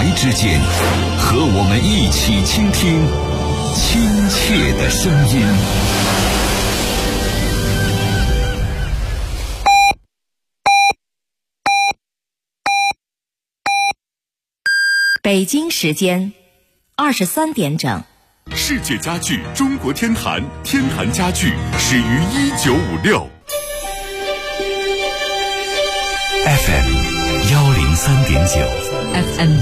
白之间，和我们一起倾听亲切的声音。 北京时间23点整。 世界家具中国天坛，天坛家具始于1956。 FM 103.9 FM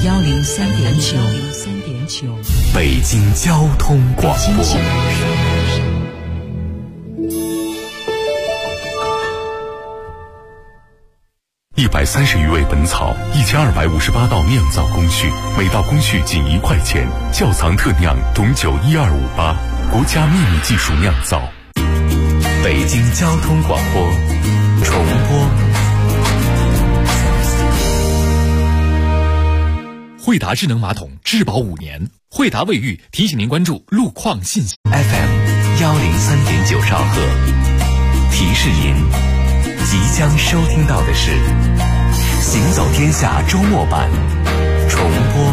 103.9 北京交通广播。130余味本草，1258道酿造工序，每道工序仅1块钱。窖藏特酿董酒12588，国家秘密技术酿造。北京交通广播重播。 惠达智能马桶质保5年，惠达卫浴提醒您关注路况信息。 FM 103.9兆赫，提示您即将收听到的是行走天下周末版重播。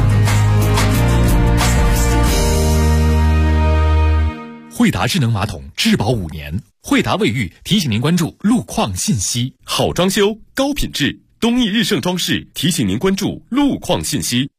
惠达智能马桶质保5年，惠达卫浴提醒您关注路况信息。 好装修，高品质，东义日盛装饰提醒您关注路况信息。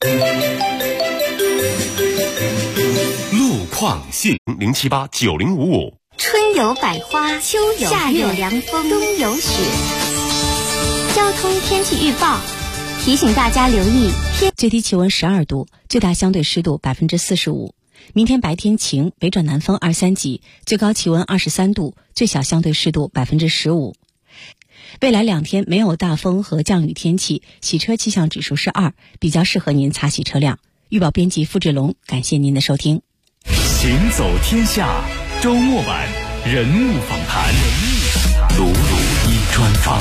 路况信0789055。 春有百花，秋有夏有凉风，冬有雪。交通天气预报提醒大家留意最低气温12度，最大相对湿度45%。明天白天晴，北转南风2、3级，最高气温23度，最小相对湿度15%。未来2天没有大风和降雨天气，洗车气象指数是2，比较适合您擦洗车辆。预报编辑付志龙，感谢您的收听。 行走天下周末版人物访谈，鲁鲁一专访。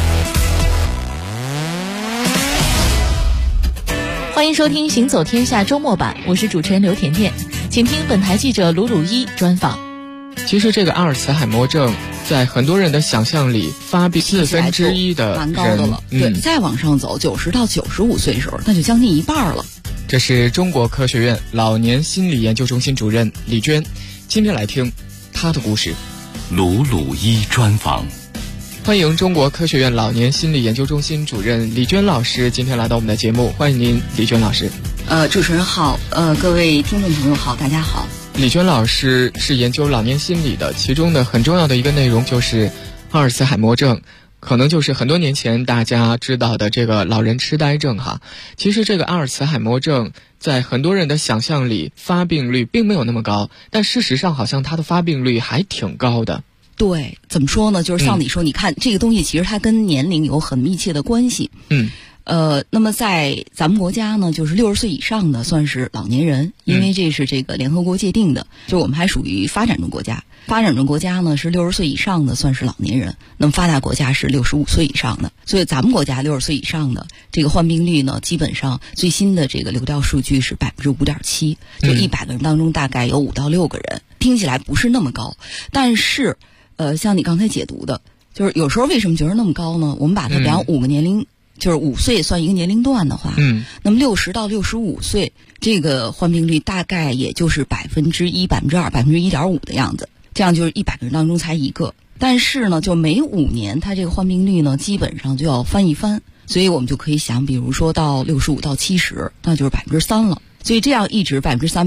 欢迎收听行走天下周末版，我是主持人刘甜甜，请听本台记者鲁鲁一专访。 其实这个阿尔茨海默症在很多人的想象里，发病1/4的人蛮高的了。对，再往上走，90到95岁的时候，那就将近一半了。 这是中国科学院老年心理研究中心主任李娟，今天来听她的故事。 鲁鲁一专访。 欢迎中国科学院老年心理研究中心主任李娟老师今天来到我们的节目，欢迎您，李娟老师。 主持人好，各位听众朋友好，大家好。 李娟老师是研究老年心理的，其中的很重要的一个内容就是阿尔茨海默症，可能就是很多年前大家知道的这个老人痴呆症哈。其实这个阿尔茨海默症在很多人的想象里，发病率并没有那么高，但事实上好像它的发病率还挺高的。 对，怎么说呢？就是像你说，你看这个东西其实它跟年龄有很密切的关系。那么在咱们国家呢，就是60岁以上的算是老年人，因为这是这个联合国界定的，就我们还属于发展中国家。发展中国家呢是60岁以上的算是老年人，那么发达国家是65岁以上的。所以咱们国家60岁以上的这个患病率呢，基本上最新的这个流调数据是5.7%，就100个人当中大概有5到6个人，听起来不是那么高，但是像你刚才解读的，就是有时候为什么觉得那么高呢？我们把它比方5个年龄。就是5岁算一个年龄段的话，那么60到65岁这个患病率大概也就是1%、2%、1.5%的样子，这样就是100个人当中才1个。但是呢，就每5年它这个患病率呢，基本上就要翻一番，所以我们就可以想，比如说到65到70，那就是3%了。所以这样一直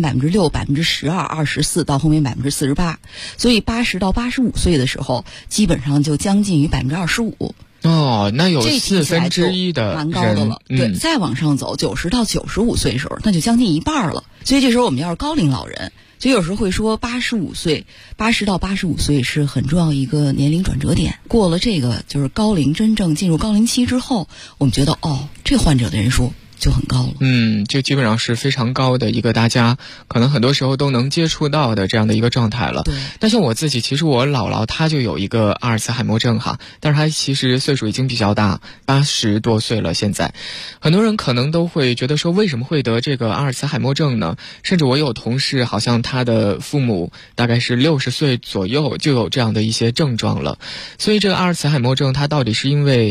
3%、6%、12%、24%到后面48%，所以80到85岁的时候，基本上就将近于25%。 哦，那有1/4的蛮高的了。对，再往上走，90到95岁的时候，那就将近一半了。所以这时候我们要是高龄老人，所以有时候会说85岁，80到85岁是很重要一个年龄转折点。过了这个就是高龄，真正进入高龄期之后，我们觉得这患者的人数就很高了。 就基本上是非常高的一个大家可能很多时候都能接触到的这样的一个状态了。 对。 但是我自己，其实我姥姥她就有一个阿尔茨海默症哈，但是她其实岁数已经比较大，80多岁了。现在很多人可能都会觉得说，为什么会得这个阿尔茨海默症呢？甚至我有同事，好像他的父母大概是60岁左右就有这样的一些症状了。所以这个阿尔茨海默症它到底是因为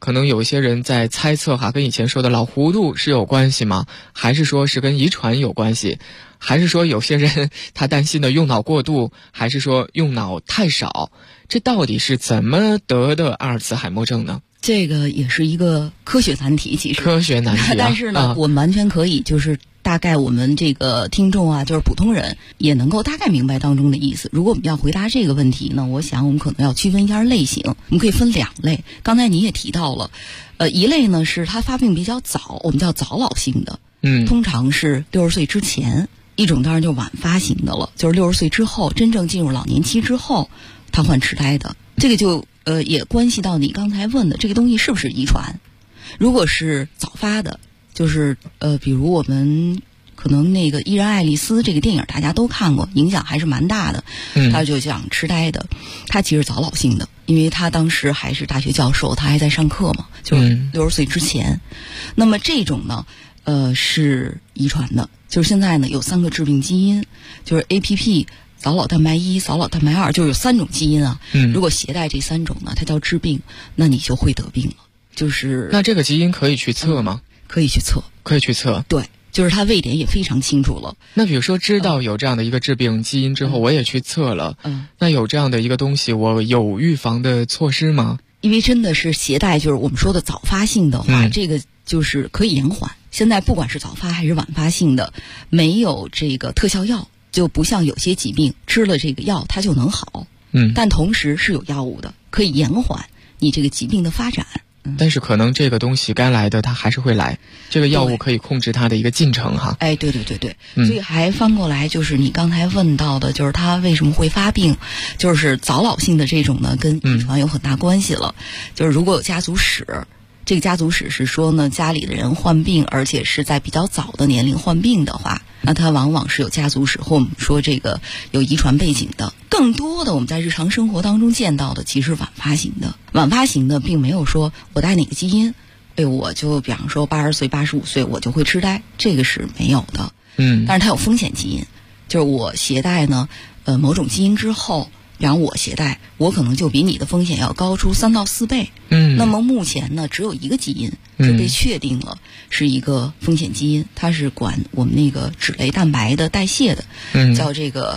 可能有一些人在猜测哈，跟以前说的老糊涂是有关系吗？还是说是跟遗传有关系？还是说有些人他担心的用脑过度，还是说用脑太少？这到底是怎么得的阿尔茨海默症呢？ 这个也是一个科学难题，其实科学难题但是呢，我们完全可以就是大概我们这个听众啊，就是普通人也能够大概明白当中的意思。如果我们要回答这个问题呢，我想我们可能要区分一下类型，我们可以分2类。刚才你也提到了，一类呢是它发病比较早，我们叫早老性的，通常是60岁之前；一种当然就晚发型的了，就是60岁之后，真正进入老年期之后，他患痴呆的。这个就也关系到你刚才问的这个东西是不是遗传。如果是早发的，就是比如我们可能那个伊人爱丽丝这个电影大家都看过，影响还是蛮大的。他就讲痴呆的，他其实早老性的，因为他当时还是大学教授，他还在上课嘛，就是60岁之前。那么这种呢，是遗传的，就是现在呢有3个致病基因，就是 APP。早老蛋白1、早老蛋白2，就是有3种基因啊。如果携带这3种呢，它叫致病，那你就会得病了。就是那这个基因可以去测吗？ 可以去测， 可以去测。 对，就是它位点也非常清楚了。 那比如说知道有这样的一个致病基因之后，我也去测了。那有这样的一个东西，我有预防的措施吗？ 因为真的是携带，就是我们说的早发性的话，这个就是可以延缓。现在不管是早发还是晚发性的，没有这个特效药。就不像有些疾病吃了这个药它就能好，但同时是有药物的，可以延缓你这个疾病的发展。 但是可能这个东西该来的它还是会来，这个药物可以控制它的一个进程哈。 哎，对，所以还翻过来就是你刚才问到的，就是它为什么会发病，就是早老性的这种呢，跟遗传有很大关系了。就是如果有家族史。这个家族史是说呢，家里的人患病，而且是在比较早的年龄患病的话，那他往往是有家族史或我们说这个有遗传背景的。更多的我们在日常生活当中见到的其实晚发型的，晚发型的并没有说我带哪个基因，我就比方说80岁、85岁我就会痴呆，这个是没有的。但是它有风险基因，就是我携带呢，某种基因之后。比方我携带，我可能就比你的风险要高出3到4倍。那么目前呢，只有一个基因是被确定了是一个风险基因，它是管我们那个脂类蛋白的代谢的，叫这个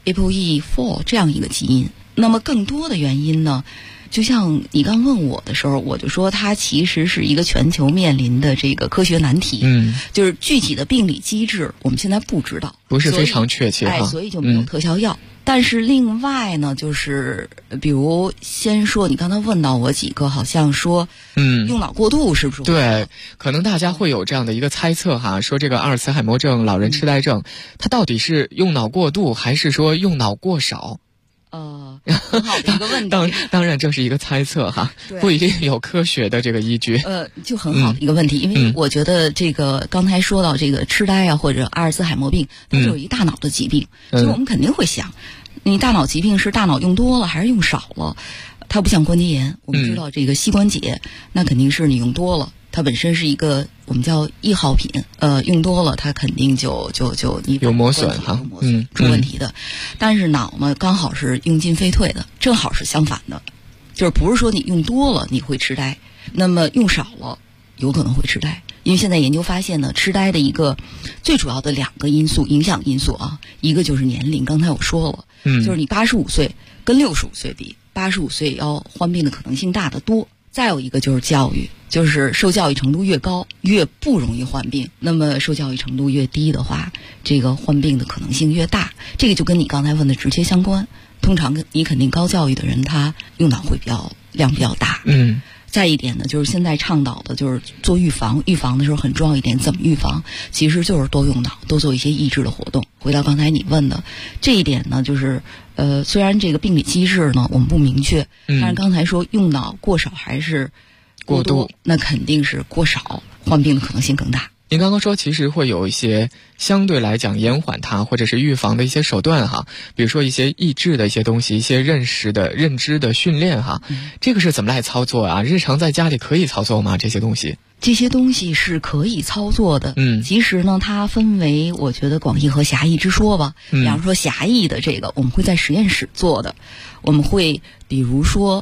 ApoE4 这样一个基因。那么更多的原因呢，就像你刚问我的时候，我就说它其实是一个全球面临的这个科学难题。就是具体的病理机制我们现在不知道， 不是非常确切哈， 所以就没有特效药。但是另外呢，就是比如先说你刚才问到我几个，好像说用脑过度是不是？ 对，可能大家会有这样的一个猜测哈，说这个阿尔茨海默症、老人痴呆症，它到底是用脑过度还是说用脑过少？ 很好的一个问题。 当然这是一个猜测哈，不一定有科学的这个依据。 就很好的一个问题，因为我觉得这个刚才说到这个痴呆啊，或者阿尔茨海默病，它就有一大脑的疾病，所以我们肯定会想，你大脑疾病是大脑用多了还是用少了？它不像关节炎，我们知道这个膝关节，那肯定是你用多了。它本身是一个我们叫易耗品，用多了它肯定就你有磨损哈， 出问题的。但是脑呢，刚好是用进废退的，正好是相反的，就是不是说你用多了你会痴呆，那么用少了有可能会痴呆。因为现在研究发现呢，痴呆的一个最主要的2个因素，影响因素啊，一个就是年龄，刚才我说了，就是你85岁跟65岁比，85岁要患病的可能性大得多。再有一个就是教育，就是受教育程度越高，越不容易患病。那么受教育程度越低的话，这个患病的可能性越大。这个就跟你刚才问的直接相关。通常你肯定高教育的人，他用脑会量比较大。再一点呢，就是现在倡导的就是做预防，预防的时候很重要一点，怎么预防？其实就是多用脑，多做一些益智的活动。回到刚才你问的这一点呢，就是虽然这个病理机制呢我们不明确，但是刚才说用脑过少还是过多，那肯定是过少，患病的可能性更大。 您刚刚说其实会有一些相对来讲延缓它或者是预防的一些手段哈，比如说一些益智的一些东西，一些认知的训练哈，这个是怎么来操作啊？日常在家里可以操作吗？这些东西？ 这些东西是可以操作的。其实呢，它分为我觉得广义和狭义之说吧。比方说狭义的这个，我们会在实验室做的，我们会比如说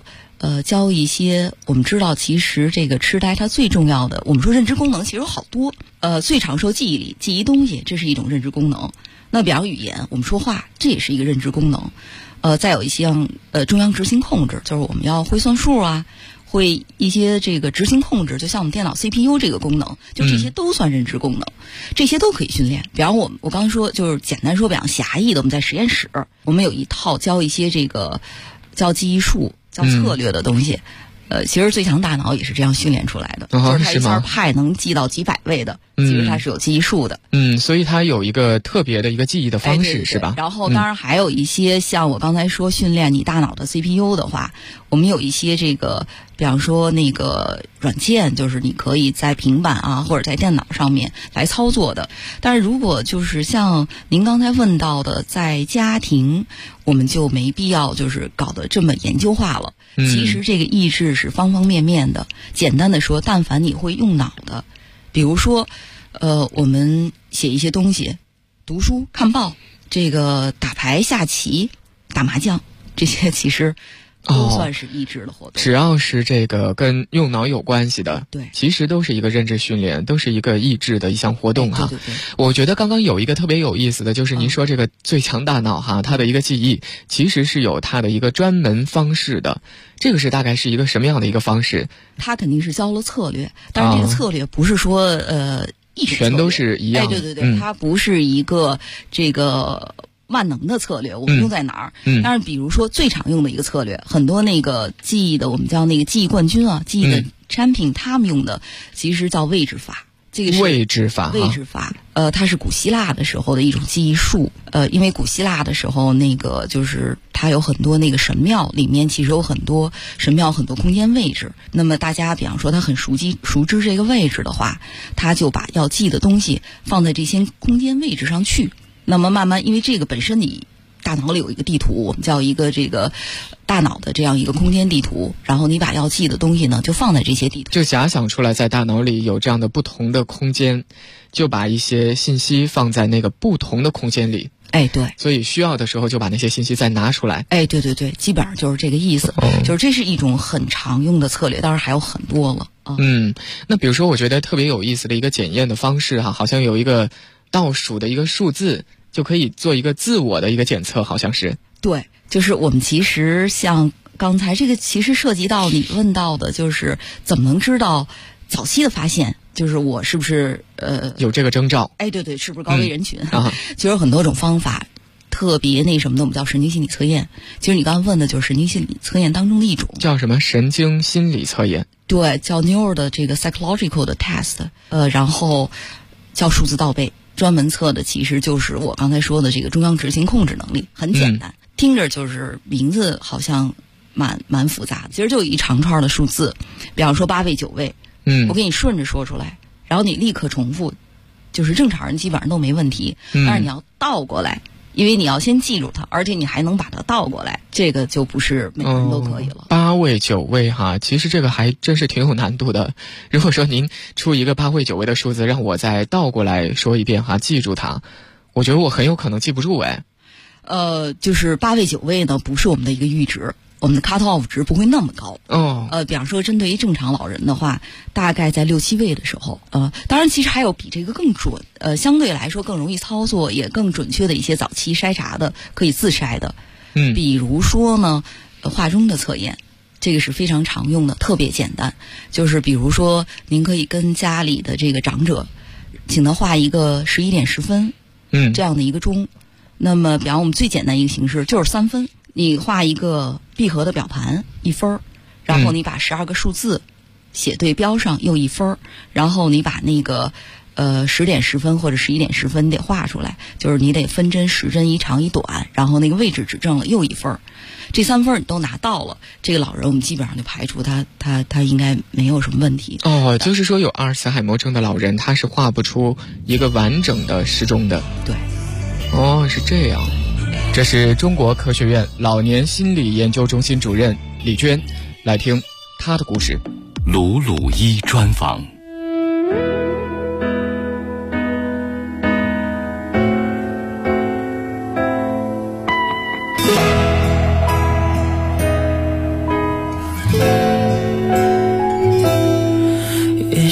教一些我们知道，其实这个痴呆它最重要的，我们说认知功能其实有好多，最常说记忆力，记忆东西，这是一种认知功能。那比方语言，我们说话，这也是一个认知功能。再有一项中央执行控制，就是我们要会算数啊，会一些这个执行控制，就像我们电脑 CPU 这个功能，就这些都算认知功能，这些都可以训练。比方我刚刚说，就是简单说，比方狭义的，我们在实验室，我们有一套教一些这个叫记忆术、叫策略的东西。其实最强大脑也是这样训练出来的，就是它一下派能记到几百位的，其实它是有记忆术的。 所以它有一个特别的一个记忆的方式， 对， 是吧？ 然后当然还有一些像我刚才说训练你大脑的 CPU 的话，我们有一些这个，比方说那个软件，就是你可以在平板啊或者在电脑上面来操作的。但是如果就是像您刚才问到的，在家庭，我们就没必要就是搞得这么研究化了。其实这个意志是方方面面的。简单的说，但凡你会用脑的，比如说我们写一些东西，读书、看报，这个打牌、下棋、打麻将，这些其实都算是意志的活动。 只要是这个跟用脑有关系的， 对， 其实都是一个认知训练，都是一个意志的一项活动哈。 对。 我觉得刚刚有一个特别有意思的，就是您说这个最强大脑哈，它的一个记忆其实是有它的一个专门方式的。这个是大概是一个什么样的一个方式？ 它肯定是教了策略，但是这个策略不是说一种全都是一样的。 对，它不是一个这个万能的策略，我们用在哪儿？但是比如说最常用的一个策略，很多那个记忆的，我们叫那个记忆冠军啊，记忆的 champion，他们用的其实叫位置法。这个是位置法， 它是古希腊的时候的一种记忆术。因为古希腊的时候，那个就是它有很多那个神庙里面，其实有很多神庙很多空间位置。那么大家比方说他很熟知这个位置的话，他就把要记的东西放在这些空间位置上去。那么慢慢，因为这个本身你大脑里有一个地图，我们叫一个这个大脑的这样一个空间地图，然后你把要记的东西呢就放在这些地图， 就假想出来在大脑里有这样的不同的空间，就把一些信息放在那个不同的空间里。 对， 所以需要的时候就把那些信息再拿出来。 对，基本上就是这个意思。就是这是一种很常用的策略，当然还有很多了。 那比如说我觉得特别有意思的一个检验的方式哈，好像有一个倒数的一个数字，就可以做一个自我的一个检测，好像是。 对，就是我们其实像刚才这个，其实涉及到你问到的，就是怎么能知道早期的发现，就是我是不是有这个征兆？ 对，是不是高危人群？其实有很多种方法，特别那什么的，我们叫神经心理测验。其实你刚刚问的就是神经心理测验当中的一种， 叫什么神经心理测验？ 对，叫 Neuro 的这个 psychological 的 test，然后叫数字倒背。专门测的其实就是我刚才说的这个中央执行控制能力，很简单，听着就是名字好像蛮复杂的，其实就有一长串的数字，比方说8位9位，我给你顺着说出来，然后你立刻重复，就是正常人基本上都没问题，但是你要倒过来，因为你要先记住它，而且你还能把它倒过来，这个就不是每个人都可以了。 8位9位哈，其实这个还真是挺有难度的。如果说您出一个8位9位的数字，让我再倒过来说一遍哈，记住它，我觉得我很有可能记不住就是8位9位呢，不是我们的一个阈值。我们的 cut off 值不会那么高。比方说针对于正常老人的话，大概在6、7位的时候。当然其实还有比这个更准，相对来说更容易操作也更准确的一些早期筛查的，可以自筛的。比如说呢，画钟的测验，这个是非常常用的，特别简单。就是比如说您可以跟家里的这个长者，请他画一个11点10分，这样的一个钟。那么比方我们最简单一个形式就是3分。你画一个闭合的表盘1分，然后你把12个数字写对标上又1分，然后你把那个10点10分或者11点10分得画出来，就是你得分针时针一长一短，然后那个位置指正了又1分，这3分你都拿到了，这个老人我们基本上就排除他应该没有什么问题。 就是说有阿尔茨海默症的老人他是画不出一个完整的时钟的。 对， 是这样。这是中国科学院老年心理研究中心主任李娟，来听她的故事。 鲁鲁一专访。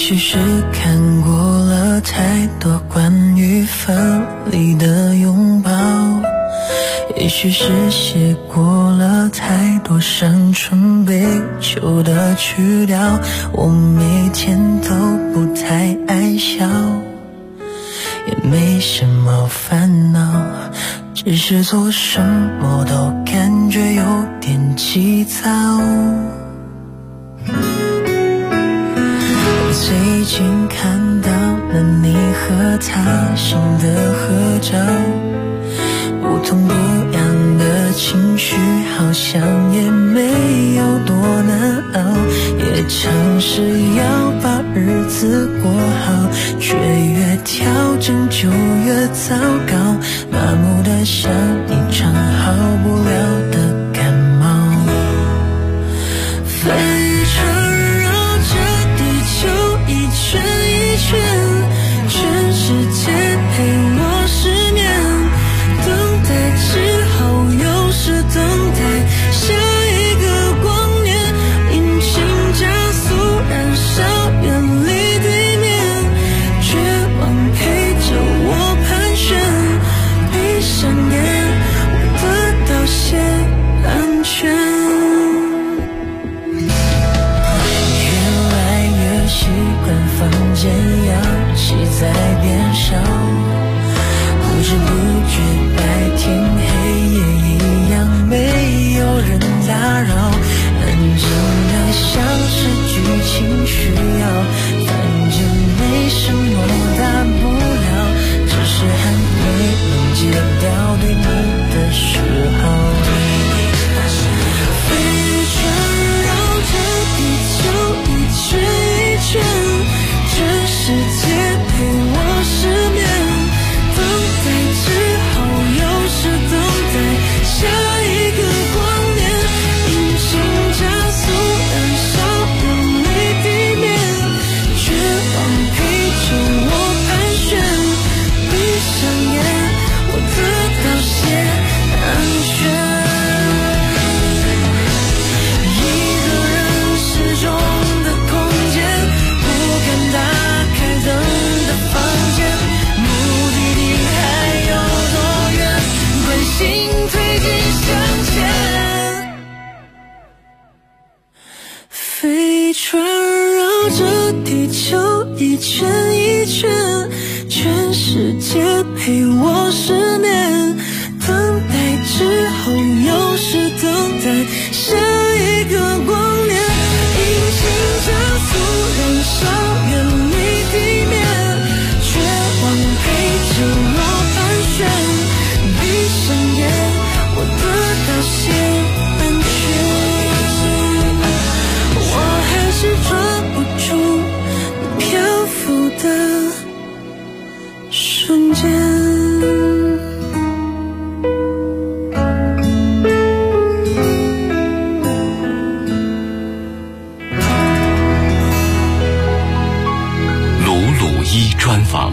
许是看过了太多关于分离的拥抱，也许是写过了太多伤春悲秋的曲调，我每天都不太爱笑，也没什么烦恼，只是做什么都感觉有点急躁。最近看到了你和他新的合照，不痛不痒的情绪好像也没有多难熬，也尝试要把日子过好，却越调整就越糟糕，麻木的像一场好不了的感冒。飞船绕着地球一圈一圈，全世界陪我失眠，等待之后又是等待下一个光年，引擎加速燃烧远离地面，绝望陪着我盘旋，闭上眼我得到些安全。习惯房间氧气在变少，不知不觉白天黑夜一样没有人打扰，安静的像是剧情需要，反正没什么大不了，只是还没能戒掉对你的嗜好。飞船绕着地球一圈全世界陪我失眠，等待之后又是等待下一个光年，引擎加速燃烧远离地面，绝望陪着我盘旋，闭上眼我得到些安全。飞船绕着地球一圈一圈，全世界陪我失眠，等待之后又是等待下一个光年，引擎加速燃烧远离地面，绝望陪着我盘旋，闭上眼我得到些安全。是抓不住你漂浮的瞬间。 鲁鲁一专访。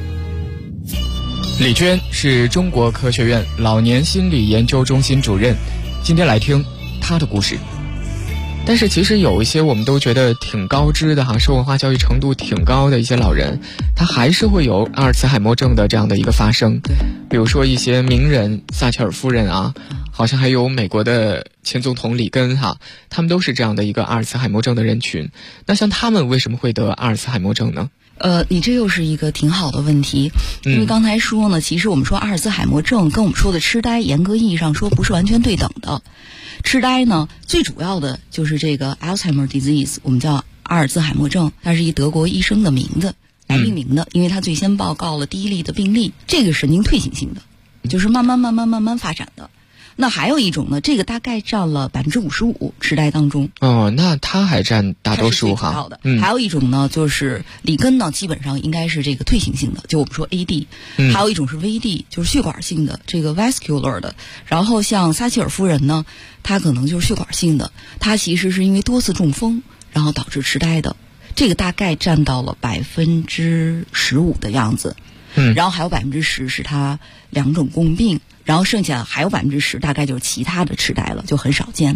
李娟是中国科学院老年心理研究中心主任，今天来听她的故事。但是其实有一些我们都觉得挺高知的受文化教育程度挺高的一些老人，他还是会有阿尔茨海默症的这样的一个发生。比如说一些名人，撒切尔夫人啊，好像还有美国的前总统里根他们都是这样的一个阿尔茨海默症的人群。那像他们为什么会得阿尔茨海默症呢？ 你这又是一个挺好的问题，因为刚才说呢，其实我们说阿尔茨海默症跟我们说的痴呆，严格意义上说不是完全对等的。痴呆呢，最主要的就是这个 Alzheimer disease， 我们叫阿尔兹海默症，它是一德国医生的名字来命名的，因为他最先报告了第一例的病例。这个神经退行性的，就是慢慢发展的。那还有一种呢，这个大概占了55%痴呆当中。 哦，那它还占大多数哈。还有一种呢，就是里根呢，基本上应该是这个退行性的，就我们说 AD。还有一种是 VD， 就是血管性的，这个 vascular 的。然后像撒切尔夫人呢，她可能就是血管性的，她其实是因为多次中风，然后导致痴呆的。这个大概占到了15%的样子。然后还有10%是她两种共病。然后剩下还有10%大概就是其他的痴呆了，就很少见的。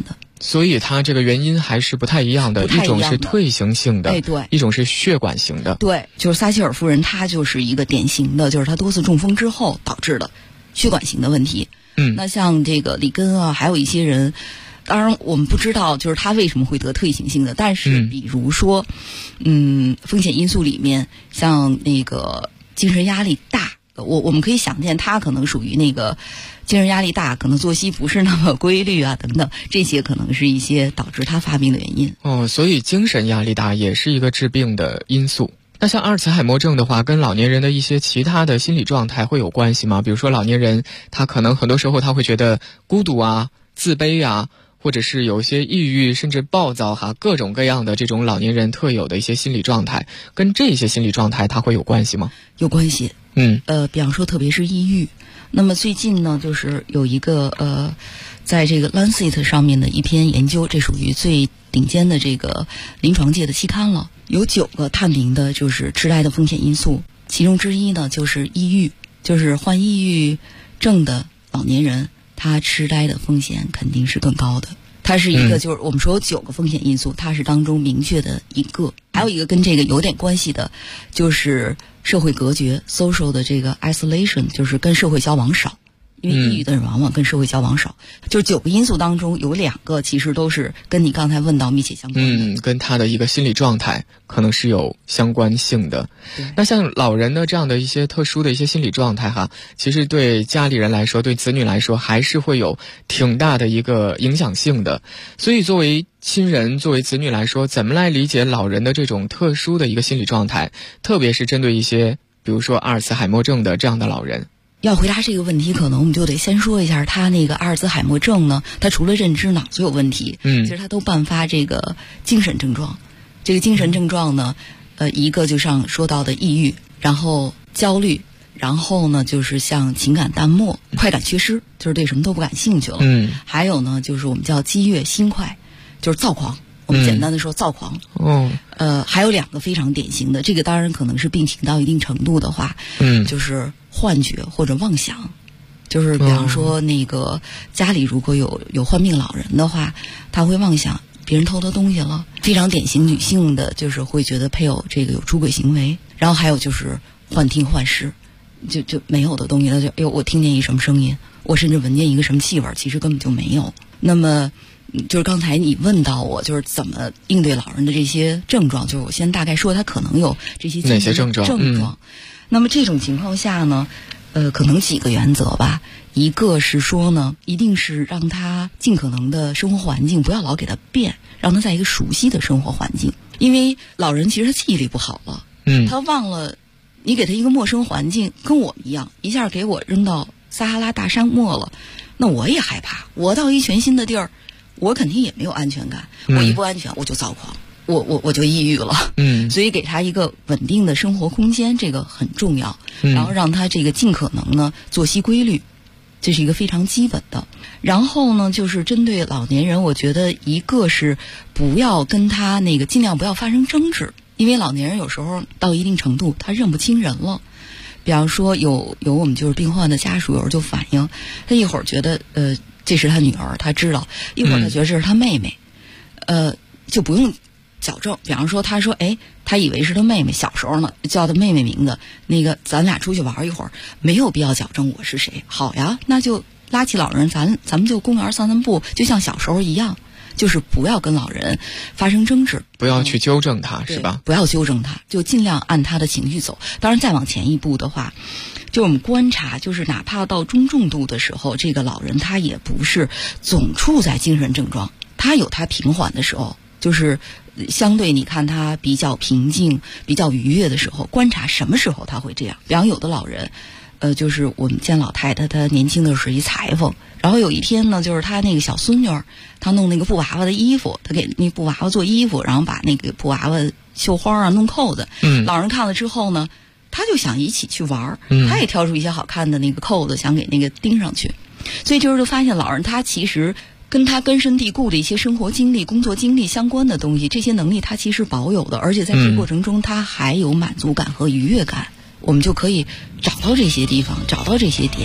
所以它这个原因还是不太一样的，一种是退行性的， 对， 一种是血管型的。 对，就是撒切尔夫人，她就是一个典型的，就是她多次中风之后导致的血管型的问题。那像这个里根啊，还有一些人，当然我们不知道就是他为什么会得退行性的，但是比如说，风险因素里面，像那个精神压力大，我们可以想见他可能属于那个精神压力大，可能作息不是那么规律啊，等等，这些可能是一些导致他发病的原因。 所以精神压力大也是一个致病的因素。那像阿尔茨海默症的话，跟老年人的一些其他的心理状态会有关系吗？比如说老年人他可能很多时候他会觉得孤独啊、自卑啊，或者是有一些抑郁甚至暴躁各种各样的这种老年人特有的一些心理状态，跟这些心理状态它会有关系吗？ 有关系。比方说特别是抑郁，那么最近呢就是有一个在这个 Lancet 上面的一篇研究，这属于最顶尖的这个临床界的期刊了，有9个探明的就是痴呆的风险因素，其中之一呢就是抑郁，就是患抑郁症的老年人他痴呆的风险肯定是更高的。它是一个就是我们说有9个风险因素，它是当中明确的一个。还有一个跟这个有点关系的就是社会隔绝 social 的这个 isolation， 就是跟社会交往少，因为抑郁的人往往跟社会交往少。就是9个因素当中有2个其实都是跟你刚才问到密切相关的。 跟他的一个心理状态可能是有相关性的。那像老人的这样的一些特殊的一些心理状态其实对家里人来说，对子女来说还是会有挺大的一个影响性的。所以作为亲人，作为子女来说，怎么来理解老人的这种特殊的一个心理状态，特别是针对一些比如说阿尔茨海默症的这样的老人？ 要回答这个问题，可能我们就得先说一下他那个阿尔兹海默症呢，他除了认知脑子有问题，其实他都伴发这个精神症状。这个精神症状呢，一个就像说到的抑郁，然后焦虑，然后呢就是像情感淡漠、快感缺失，就是对什么都不感兴趣了。还有呢就是我们叫激越心快，就是躁狂。我们简单的说躁狂。还有2个非常典型的，这个当然可能是病情到一定程度的话，就是幻觉或者妄想。就是比方说那个家里如果有患病老人的话，他会妄想别人偷他东西了。非常典型女性的就是会觉得配偶这个有出轨行为，然后还有就是幻听幻视，就没有的东西，他就我听见一什么声音，我甚至闻见一个什么气味，其实根本就没有。那么就是刚才你问到我，就是怎么应对老人的这些症状，就是我先大概说他可能有这些哪些症状。 那么这种情况下呢，可能几个原则吧。一个是说呢，一定是让他尽可能的生活环境不要老给他变，让他在一个熟悉的生活环境。因为老人其实他记忆力不好了，他忘了你给他一个陌生环境，跟我们一样，一下给我扔到撒哈拉大沙漠了，那我也害怕。我到一全新的地儿，我肯定也没有安全感，我一不安全我就躁狂，我就抑郁了。所以给他一个稳定的生活空间，这个很重要。然后让他这个尽可能呢作息规律，这是一个非常基本的。然后呢就是针对老年人，我觉得一个是不要跟他那个尽量不要发生争执，因为老年人有时候到一定程度他认不清人了。比方说有我们就是病患的家属有时候就反映，他一会儿觉得这是他女儿，他知道，一会儿他觉得这是他妹妹，就不用矫正。比方说他说他以为是他妹妹，小时候呢叫他妹妹名字，那个咱俩出去玩一会儿，没有必要矫正我是谁。好呀，那就拉起老人，咱们就公园散散步，就像小时候一样，就是不要跟老人发生争执， 不要去纠正他，是吧？ 不要纠正他，就尽量按他的情绪走。当然再往前一步的话，就我们观察，就是哪怕到中重度的时候，这个老人他也不是总处在精神症状，他有他平缓的时候，就是相对你看他比较平静比较愉悦的时候，观察什么时候他会这样。比方有的老人就是我们见老太太，她年轻的时候是一裁缝，然后有一天呢就是她那个小孙女儿，她弄那个布娃娃的衣服，她给那布娃娃做衣服，然后把那个布娃娃绣花啊弄扣子，老人看了之后呢，他就想一起去玩，他也挑出一些好看的那个扣子想给那个钉上去。所以这时候就发现老人他其实跟他根深蒂固的一些生活经历、工作经历相关的东西，这些能力他其实保有的，而且在这个过程中他还有满足感和愉悦感。我们就可以找到这些地方，找到这些点，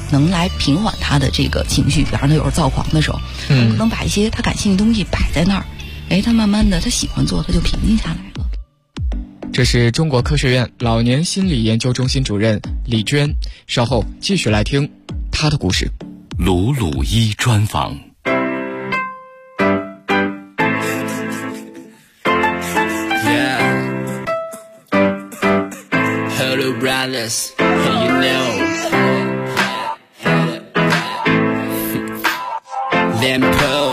能来平缓他的这个情绪。比方说他有时候躁狂的时候，可能把一些他感兴趣的东西摆在那儿，他慢慢的他喜欢做，他就平静下来了。 这是中国科学院老年心理研究中心主任李娟，稍后继续来听她的故事。 鲁鲁一专访。 Hello brothers, you know them pro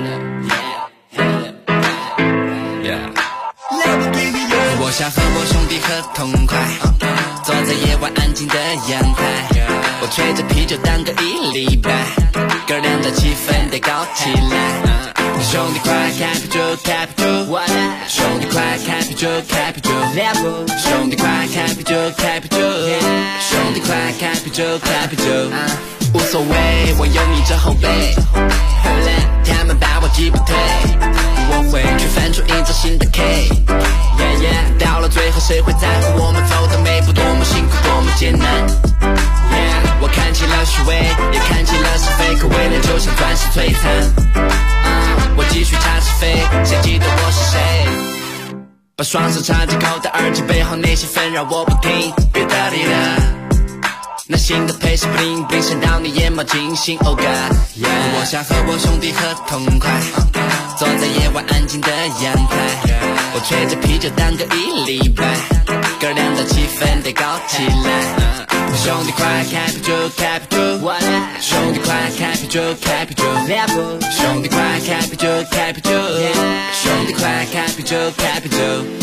yeah 我想和我兄弟喝痛快，坐在夜晚安静的阳台，我吹着啤酒当个1礼拜，哥俩的气氛得搞起来，兄弟快开啤酒开啤酒，兄弟快开啤酒开啤酒，兄弟快开啤酒开啤酒，兄弟快开啤酒开啤酒，无所谓，我有你这后背，他们把我击不退，我会去翻出一张新的 K， 到了最后谁会在乎我们走的每步多么辛苦多么艰难，我看起了虚伪，也看起了是非，可未来就像钻石璀璨，我继续插是非，谁记得我是谁？把双手插进口袋，耳机背后那些纷扰我不听，别搭理了。那新的配饰 bling bling 闪到你眼冒金星 Oh God yeah 我想和我兄弟喝痛快，坐在夜晚安静的阳台，我吹着啤酒当个1礼拜，哥俩的气氛得搞起来，兄弟快开啤酒开啤酒，兄弟快开啤酒开啤酒，兄弟快开啤酒开啤酒，兄弟快开啤酒开啤酒，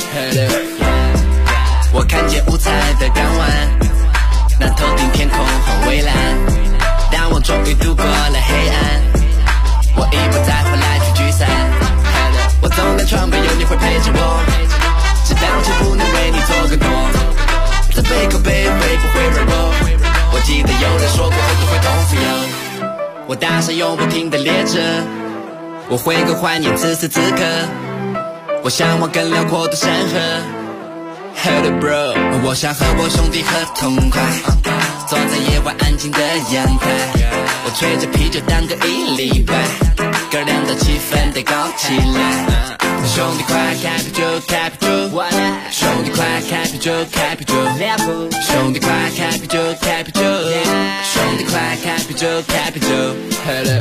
我看见五彩的港湾，那头顶天空很蔚蓝，当我终于度过了黑暗，我已不再回来去聚散，我总在床边有你会陪着我，直到就不能为你做更多，这杯口杯会不会软弱，我记得有人说过后都会痛苦哟，我大声永不停地列着，我会更怀念此时此刻，我向往更辽阔的山河Hello bro 我想和我兄弟喝痛快，坐在夜晚安静的阳台，我吹着啤酒当个1礼拜，哥俩的气氛得搞起来，兄弟快开啤酒开啤酒，兄弟快开啤酒开啤酒，兄弟快开啤酒开啤酒，兄弟快开啤酒开啤酒 Hello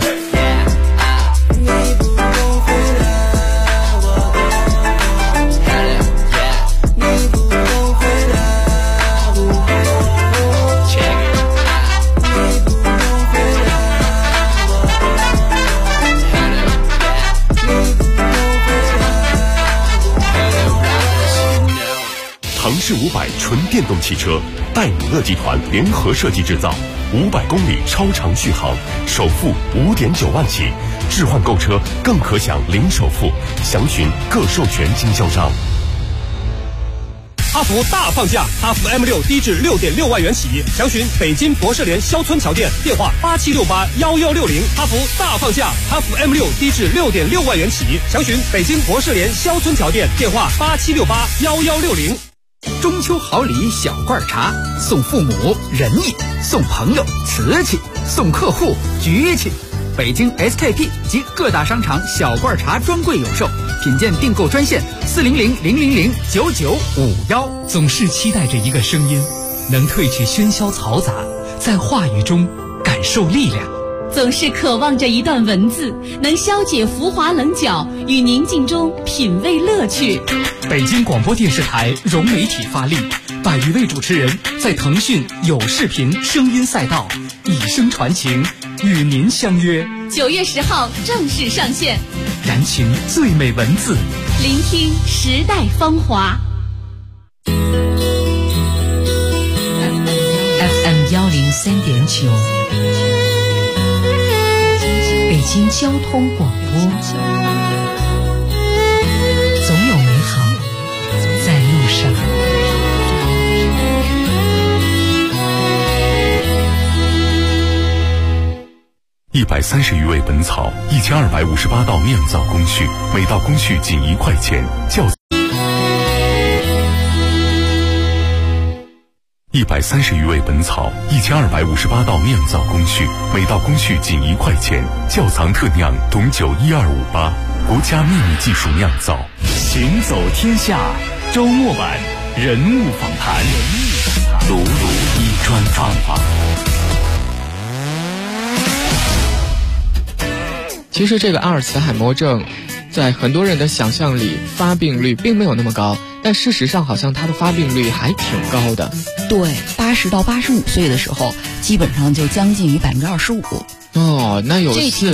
唐氏500纯电动汽车，戴姆勒集团联合设计制造，500公里超长续航，首付5.9万起，置换购车更可享零首付，详询各授权经销商。 哈弗大放价，哈弗 M6 低至6.6万元起，详询北京博士联肖村桥店，电话87681160。哈弗大放价，哈弗 M6 低至6.6万元起，详询北京博士联肖村桥店，电话87681160。 中秋好礼小罐茶，送父母仁义，送朋友瓷器，送客户局气。北京 SKP 及各大商场小罐茶专柜有售，品鉴订购专线40000009951。 总是期待着一个声音，能褪去喧嚣嘈杂，在话语中感受力量。 总是渴望着一段文字，能消解浮华棱角，与宁静中品味乐趣。 北京广播电视台融媒体发力，100余位主持人在腾讯有视频声音赛道以声传情，与您相约。 9月10号正式上线， 燃情最美文字， 聆听时代芳华。 FM 103.9，北京交通广播，总有美好在路上。 130余味本草，1258道酿造工序，每道工序仅1块钱。 130余味本草，1258道酿造工序，每道工序仅1块钱，窖藏特酿董酒12588，国家秘密技术酿造。 行走天下周末版人物访谈，鲁鲁一专访。 其实这个阿尔茨海默症在很多人的想象里发病率并没有那么高，但事实上好像它的发病率还挺高的。 对，80到85岁的时候基本上就将近于25%。 哦，那有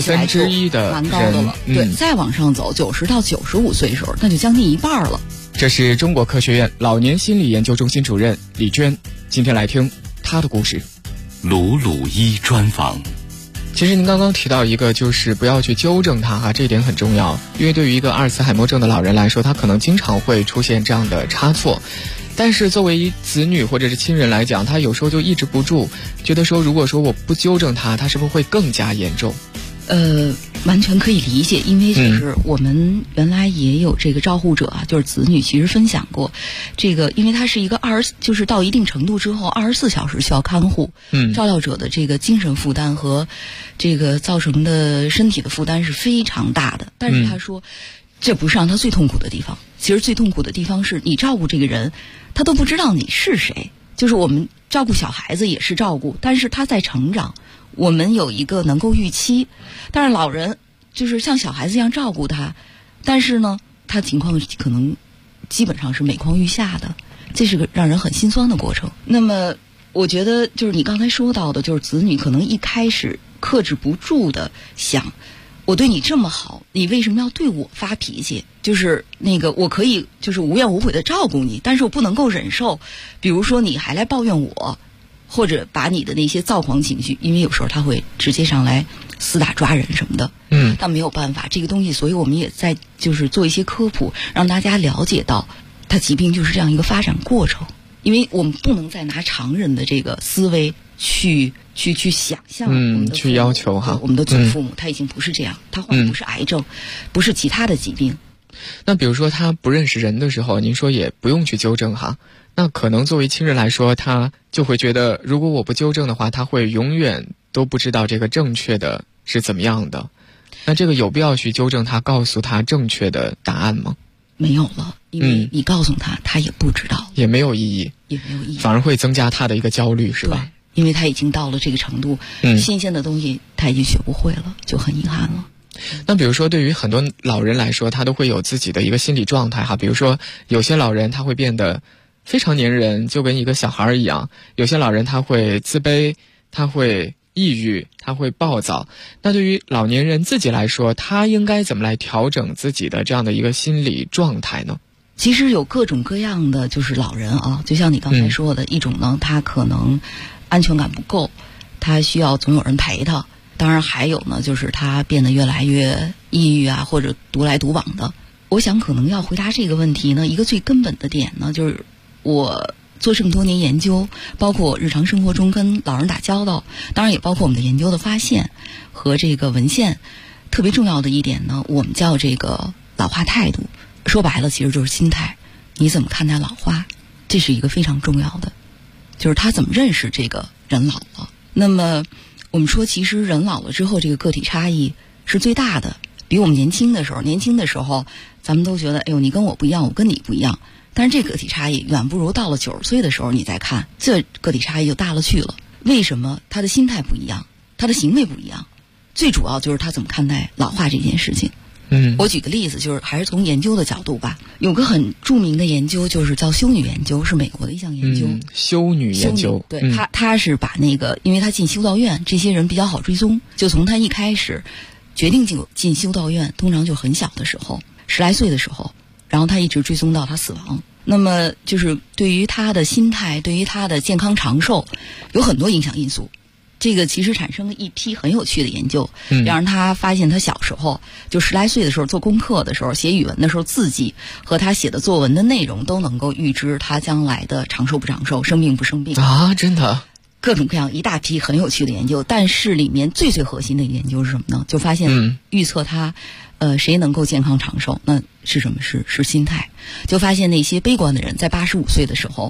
1/4的蛮高的了。对，再往上走，90到95岁的时候，那就将近一半了。 这是中国科学院老年心理研究中心主任李娟，今天来听她的故事。 鲁鲁一专访。 其实您刚刚提到一个，就是不要去纠正它哈，这一点很重要，因为对于一个阿尔茨海默症的老人来说，他可能经常会出现这样的差错。但是作为子女或者是亲人来讲，他有时候就抑制不住，觉得说如果说我不纠正他是不是会更加严重？ 完全可以理解，因为就是我们原来也有这个照护者啊，就是子女其实分享过，这个因为他是一个就是到一定程度之后24小时需要看护，照料者的这个精神负担和这个造成的身体的负担是非常大的。但是他说，这不是让他最痛苦的地方，其实最痛苦的地方是你照顾这个人，他都不知道你是谁。就是我们照顾小孩子也是照顾，但是他在成长，我们有一个能够预期，但是老人就是像小孩子一样照顾他，但是呢，他情况可能基本上是每况愈下的，这是个让人很心酸的过程。那么，我觉得就是你刚才说到的，就是子女可能一开始克制不住的想，我对你这么好，你为什么要对我发脾气？就是那个我可以就是无怨无悔的照顾你，但是我不能够忍受，比如说你还来抱怨我。或者把你的那些躁狂情绪，因为有时候他会直接上来厮打抓人什么的，但没有办法，这个东西，所以我们也在就是做一些科普，让大家了解到，他疾病就是这样一个发展过程，因为我们不能再拿常人的这个思维去想象， 去要求哈， 我们的祖父母他已经不是这样，他患的不是癌症，不是其他的疾病。 那比如说他不认识人的时候，您说也不用去纠正哈。那可能作为亲人来说，他就会觉得，如果我不纠正的话，他会永远都不知道这个正确的是怎么样的。那这个有必要去纠正他，告诉他正确的答案吗？ 没有了，因为你告诉他，他也不知道， 也没有意义，反而会增加他的一个焦虑，是吧？ 对，因为他已经到了这个程度，新鲜的东西他已经学不会了，就很遗憾了。 那比如说对于很多老人来说，他都会有自己的一个心理状态哈，比如说有些老人他会变得非常粘人，就跟一个小孩一样，有些老人他会自卑，他会抑郁，他会暴躁。那对于老年人自己来说，他应该怎么来调整自己的这样的一个心理状态呢？ 其实有各种各样的就是老人啊，就像你刚才说的，一种呢，他可能安全感不够，他需要总有人陪他。当然还有呢，就是他变得越来越抑郁啊，或者独来独往的。我想可能要回答这个问题呢，一个最根本的点呢，就是我做这么多年研究，包括日常生活中跟老人打交道，当然也包括我们的研究的发现和这个文献。特别重要的一点呢，我们叫这个老化态度，说白了其实就是心态。你怎么看待老化？这是一个非常重要的，就是他怎么认识这个人老了。那么我们说，其实人老了之后，这个个体差异是最大的。比我们年轻的时候，咱们都觉得，哎呦，你跟我不一样，我跟你不一样。但是这个体差异远不如到了90岁的时候，你再看，这个体差异就大了去了。为什么？他的心态不一样，他的行为不一样。最主要就是他怎么看待老化这件事情。我举个例子，就是还是从研究的角度吧。有个很著名的研究，就是叫修女研究，是美国的一项研究。 修女研究， 对，他是把那个，因为他进修道院，这些人比较好追踪，就从他一开始决定进修道院，通常就很小的时候，10来岁的时候，然后他一直追踪到他死亡。那么就是对于他的心态，对于他的健康长寿，有很多影响因素。这个其实产生了一批很有趣的研究，让他发现他小时候就10来岁的时候做功课的时候，写语文的时候字迹和他写的作文的内容都能够预知他将来的长寿不长寿，生病不生病啊！真的， 各种各样一大批很有趣的研究，但是里面最核心的研究是什么呢？就发现预测他谁能够健康长寿，那是什么？是心态。就发现那些悲观的人在85岁的时候，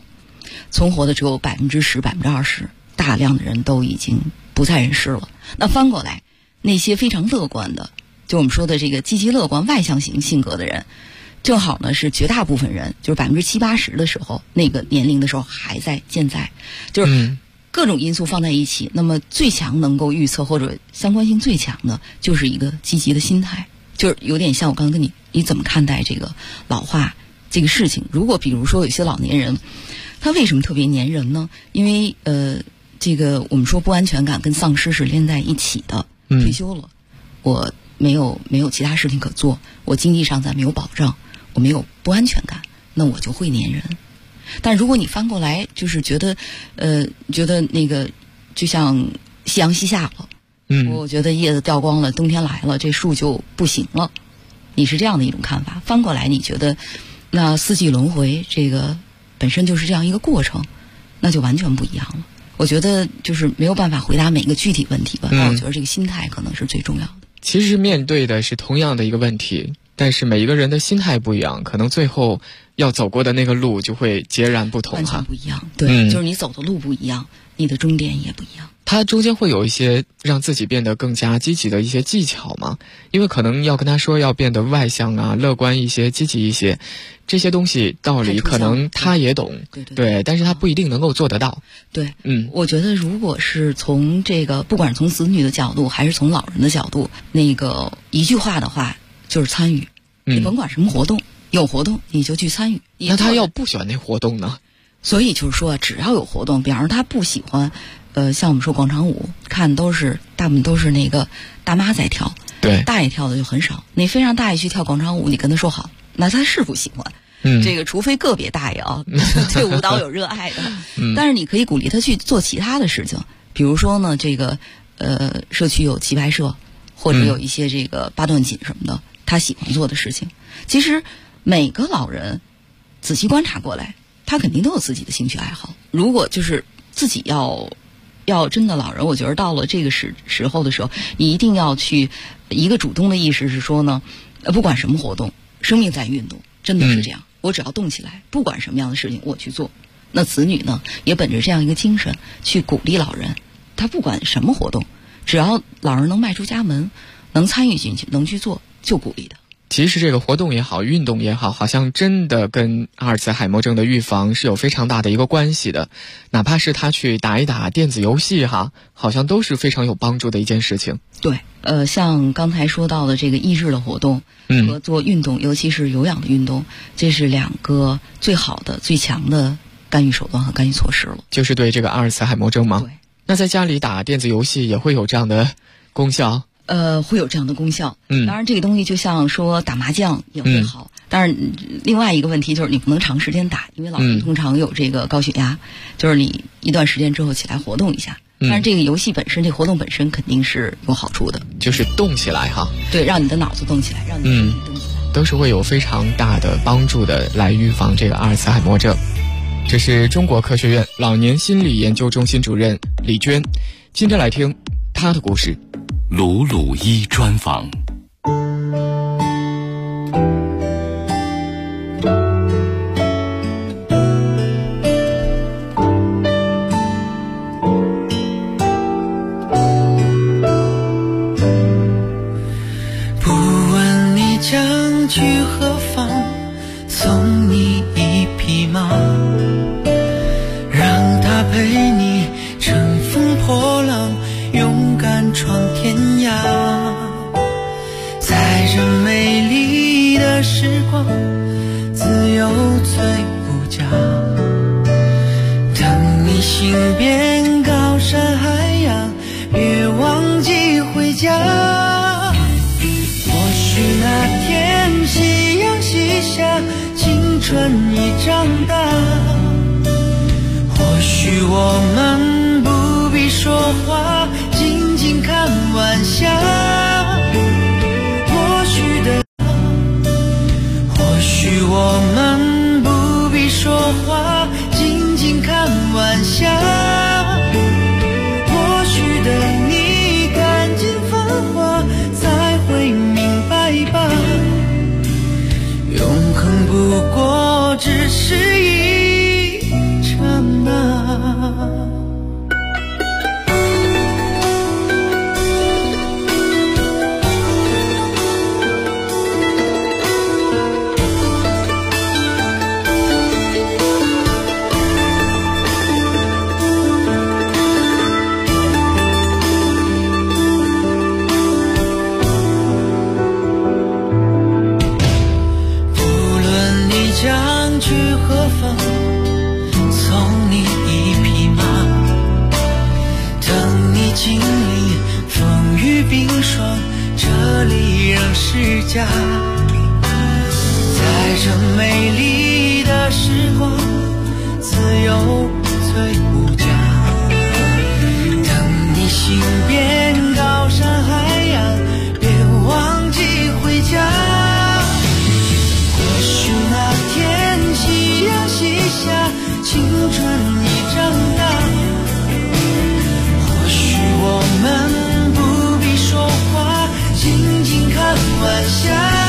存活的只有10%、20%，大量的人都已经不在人世了。那翻过来，那些非常乐观的，就我们说的这个积极乐观、外向型性格的人，正好呢是绝大部分人，就是70%、80%的时候，那个年龄的时候还在健在，就是各种因素放在一起，那么最强能够预测或者相关性最强的，就是一个积极的心态，就是有点像我刚刚跟你怎么看待这个老化这个事情。如果比如说有些老年人，他为什么特别粘人呢？因为这个我们说不安全感跟丧失是连在一起的。退休了，我没有其他事情可做，我经济上再没有保障，我没有不安全感，那我就会粘人。但如果你翻过来，就是觉得那个就像夕阳西下了，我觉得叶子掉光了，冬天来了，这树就不行了。你是这样的一种看法。翻过来，你觉得那四季轮回这个本身就是这样一个过程，那就完全不一样了。我觉得就是没有办法回答每个具体问题吧。那我觉得这个心态可能是最重要的。 其实面对的是同样的一个问题，但是每一个人的心态不一样，可能最后要走过的那个路就会截然不同， 完全不一样。对，就是你走的路不一样，你的终点也不一样。 它中间会有一些让自己变得更加积极的一些技巧吗？因为可能要跟他说要变得外向啊、乐观一些、积极一些，这些东西道理可能他也懂，对，但是他不一定能够做得到。 对，我觉得如果是从这个，不管是从子女的角度还是从老人的角度，那个一句话的话就是参与。你甭管什么活动，有活动你就去参与。 那他要不喜欢那活动呢？ 所以就是说，只要有活动，比方说他不喜欢。像我们说广场舞，看大部分都是那个大妈在跳， 对， 大爷跳的就很少。你非让大爷去跳广场舞，你跟他说好，那他是不喜欢。这个除非个别大爷啊，对舞蹈有热爱的，但是你可以鼓励他去做其他的事情，比如说呢，这个社区有棋牌社，或者有一些这个八段锦什么的，他喜欢做的事情。其实每个老人仔细观察过来，他肯定都有自己的兴趣爱好。如果就是自己要真的老人，我觉得到了这个时候的时候，你一定要去一个主动的意识是说呢，不管什么活动，生命在运动，真的是这样。我只要动起来，不管什么样的事情我去做。那子女呢，也本着这样一个精神去鼓励老人，他不管什么活动，只要老人能迈出家门，能参与进去，能去做，就鼓励他。 其实这个活动也好，运动也好，好像真的跟阿尔茨海默症的预防是有非常大的一个关系的。哪怕是他去打一打电子游戏哈，好像都是非常有帮助的一件事情。 对，像刚才说到的这个益智的活动和做运动，尤其是有氧的运动，这是两个最好的、最强的干预手段和干预措施了。 就是对这个阿尔茨海默症吗？ 对。 那在家里打电子游戏也会有这样的功效？ 会有这样的功效。当然这个东西就像说打麻将也会好，但是另外一个问题就是你不能长时间打，因为老人通常有这个高血压，就是你一段时间之后起来活动一下。但是这个游戏本身，这活动本身肯定是有好处的， 就是动起来哈。 对，让你的脑子动起来，让你的身体动起来， 都是会有非常大的帮助的，来预防这个阿尔茨海默症。这是中国科学院老年心理研究中心主任李娟，今天来听她的故事。 鲁鲁一专访。 不问你将去何方，送你一匹马，让它陪你乘风破浪，勇敢闯天涯。在这美丽的时光，自由最无价。等你行遍高山海洋，别忘记回家。或许那天夕阳西下，青春已长大。或许我们不必说话，静静看晚霞。或许我们不必说话，静静看晚霞。或许等你看尽繁华，才会明白吧，永恒不过只是一场你经历风雨冰霜，这里仍是家。在这美丽的时光，自由最无价。等你心变高山海洋，别忘记回家。或许那天夕阳西下，青春已长大，或许我们不必说话，静静看晚霞。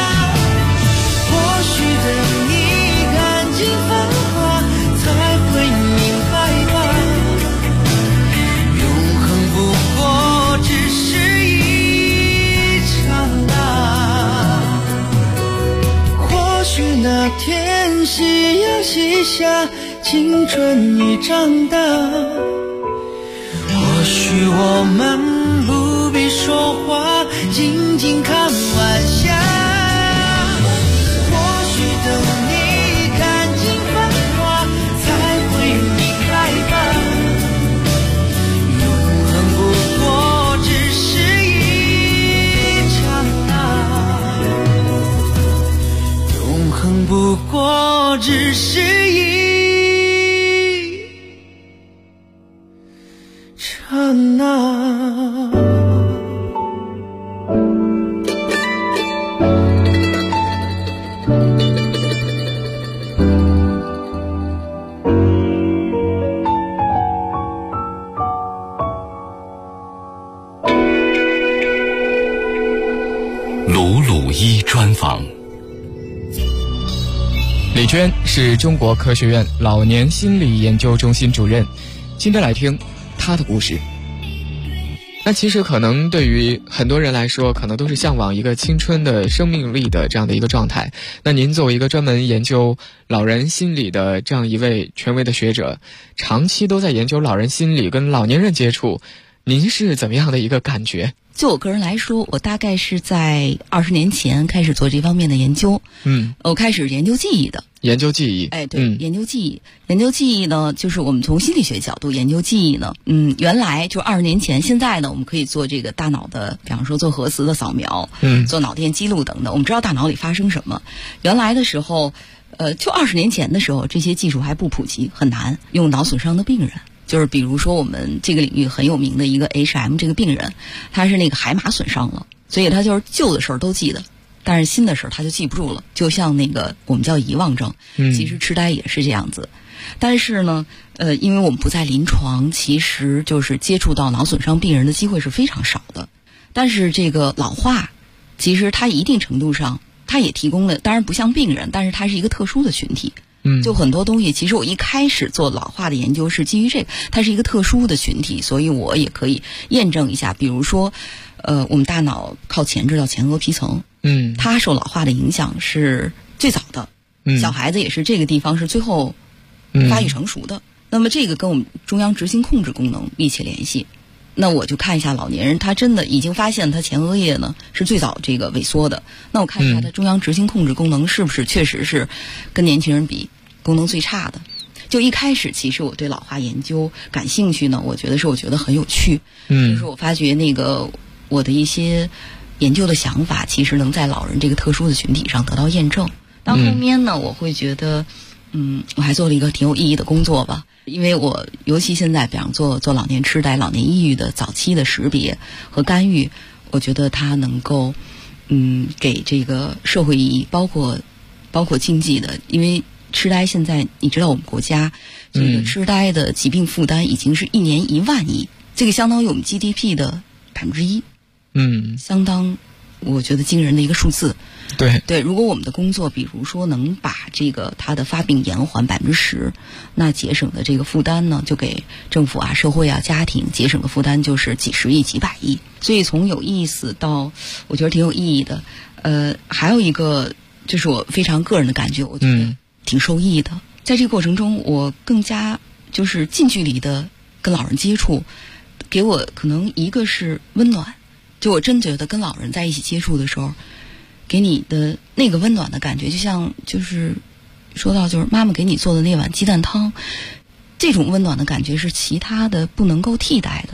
或许等你看尽繁华，才会明白吧，永恒不过只是一刹那。或许那天夕阳西下，青春已长大，或许我们不必说话，静静看晚霞。或许等你看尽繁华，才会明白吧，永恒不过只是一刹那，永恒不过只是一刹那。 鲁鲁一专访。 李娟是中国科学院老年心理研究中心主任，今天来听她的故事。那其实可能对于很多人来说，可能都是向往一个青春的生命力的这样的一个状态。那您作为一个专门研究老人心理的这样一位权威的学者，长期都在研究老人心理跟老年人接触，您是怎么样的一个感觉？ 就我个人来说，我大概是在20年前开始做这方面的研究。我开始研究记忆的。 研究记忆， 对，研究记忆。研究记忆呢，就是我们从心理学角度研究记忆呢。原来就20年前，现在呢，我们可以做这个大脑的，比方说做核磁的扫描，做脑电记录等等，我们知道大脑里发生什么。原来的时候，就20年前的时候，这些技术还不普及，很难用脑损伤的病人。就是比如说我们这个领域很有名的一个 HM 这个病人，他是那个海马损伤了，所以他就是旧的事儿都记得，但是新的事儿他就记不住了，就像那个我们叫遗忘症，其实痴呆也是这样子。但是呢，因为我们不在临床，其实就是接触到脑损伤病人的机会是非常少的。但是这个老化，其实它一定程度上，它也提供了，当然不像病人，但是它是一个特殊的群体。就很多东西，其实我一开始做老化的研究是基于这个，它是一个特殊的群体，所以我也可以验证一下。比如说，我们大脑靠前置叫前额皮层，它受老化的影响是最早的，小孩子也是这个地方是最后发育成熟的。那么这个跟我们中央执行控制功能密切联系。那我就看一下老年人，他真的已经发现他前额叶呢是最早这个萎缩的。那我看一下他中央执行控制功能是不是确实是跟年轻人比功能最差的。就一开始其实我对老化研究感兴趣呢，我觉得很有趣。就是我发觉那个我的一些研究的想法其实能在老人这个特殊的群体上得到验证。到后面呢，我会觉得我还做了一个挺有意义的工作吧。因为我尤其现在比方做老年痴呆、老年抑郁的早期的识别和干预，我觉得它能够给这个社会意义，包括经济的。因为痴呆现在你知道我们国家这个痴呆的疾病负担已经是1年1万亿，这个相当于我们 GDP 的1%，相当我觉得惊人的一个数字。对，如果我们的工作比如说能把这个它的发病延缓10%，那节省的这个负担呢，就给政府啊、社会啊、家庭节省的负担就是几十亿、几百亿。所以从有意思到我觉得挺有意义的。还有一个就是我非常个人的感觉，我觉得挺受益的。在这个过程中，我更加就是近距离的跟老人接触，给我可能一个是温暖。就我真觉得跟老人在一起接触的时候，给你的那个温暖的感觉，就像就是说到就是妈妈给你做的那碗鸡蛋汤，这种温暖的感觉是其他的不能够替代的，